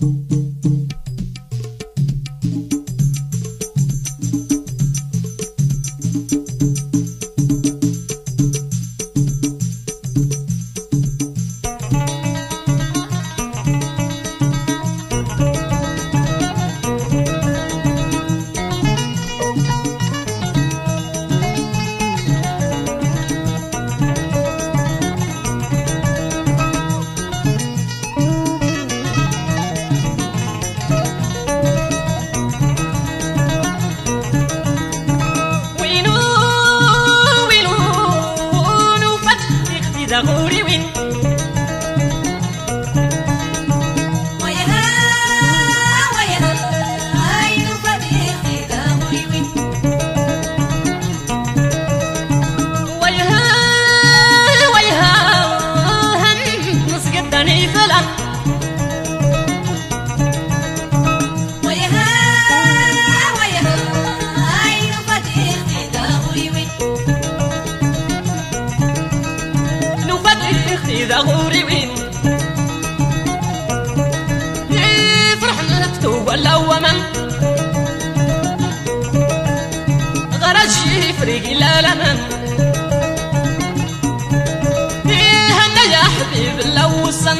إذا غوري وين يفرح نكتب ولا ومن غرج يفرق لا لمن هنا يا حبيب اللوصن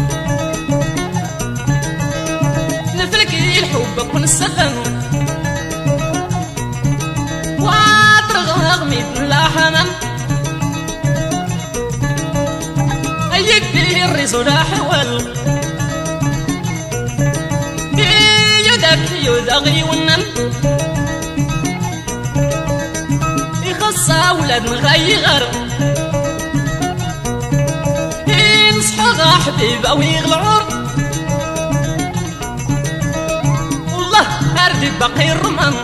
نفلك الحب ونسلم واطرغ ميت لا حمم يكفي الرسول حول يدك يدغي ونن يخصى ولاد مغيغر ينصحى حبيب او يغلعور والله اردي باقي الرمم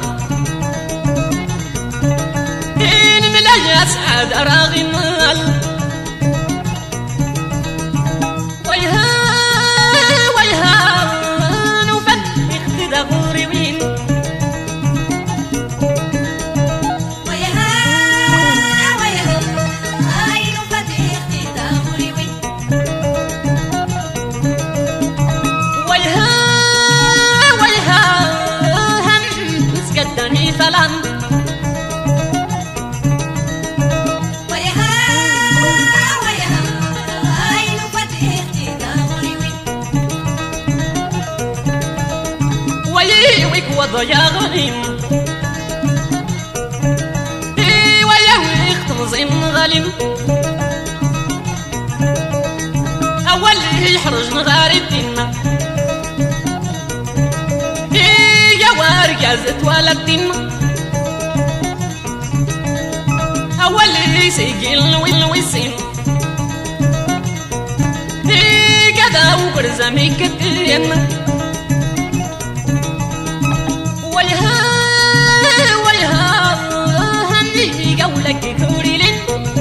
إن ملايا سعاد اراغي مال فلان ويها عين فتحتي داوري ويويك وضيا غنيم ويويك تنظيم غليم أول يحرج نغار الدين يا وارجازت ولدين أول يسيقل والوسين كذا وبرزمي كتين ويها هني قولك كوريلين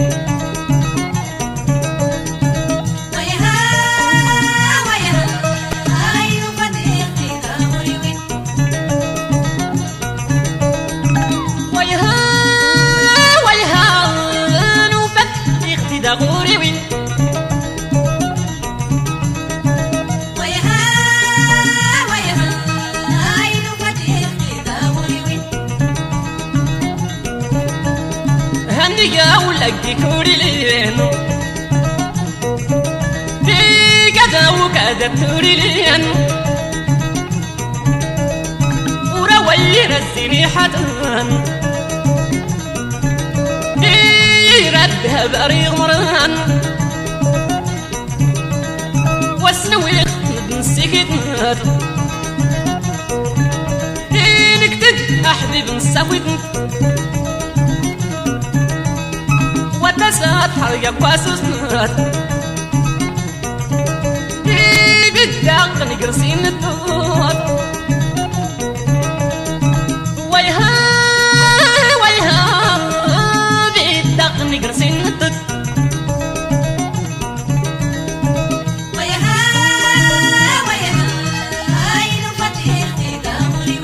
غوري وين ويها عين فتحتي داوري وين هندي قولك كوري لين في كذا وكذا توري لين وروي رزيني حدن يردها بريغ مران واسنوي نسيك تنات نكتد أحبيب نسوي وتسات حرقة باسوس نات بالداق نقرسين الدوات ويها نقرسين الدد ويها عين فتحتي داوري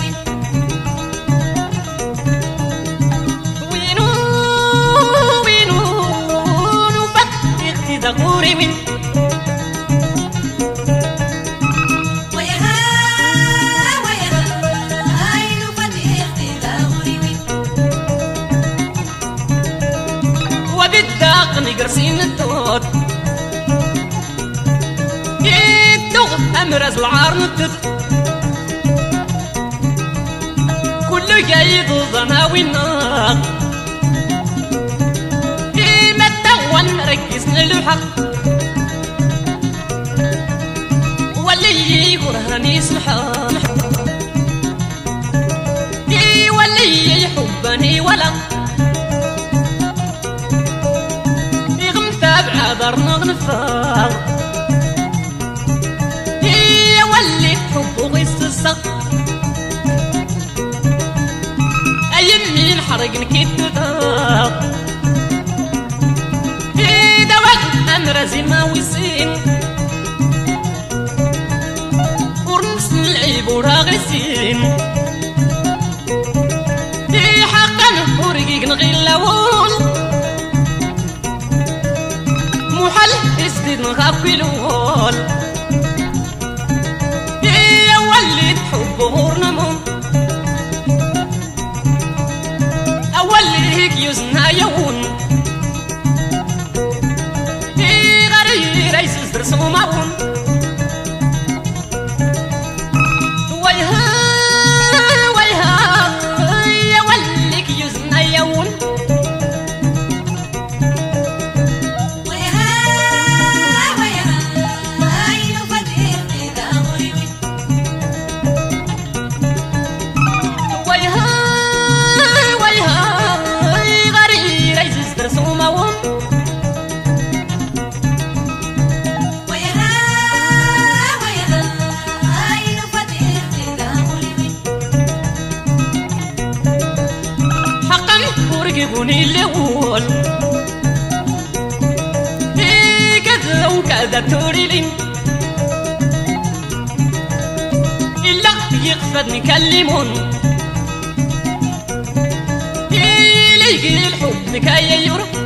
وينو فتحتي داوري وين حقني قرسين التوت يدوغ أمرز العار نتت كل قايد ظناوي النار ما التوان ركزنا الحق واللي يقرهني سمحة واللي يحبني ولا يغم تابع دار نغنفا واللي تحبه غيستسق أيمين حرق نكتتا دواء أمرزي ما ويسين ورنس العيب وراغسين ورقيق نغيلاول محل اسدد نغاب كيلول يا ولي تحب غورنمون أولي هيك يزنا يون غري ريس درسو ماون يجيبوني الأول كذا وكذا توريلين إلا يقصدني كلمون يجي الحب نكاية يورو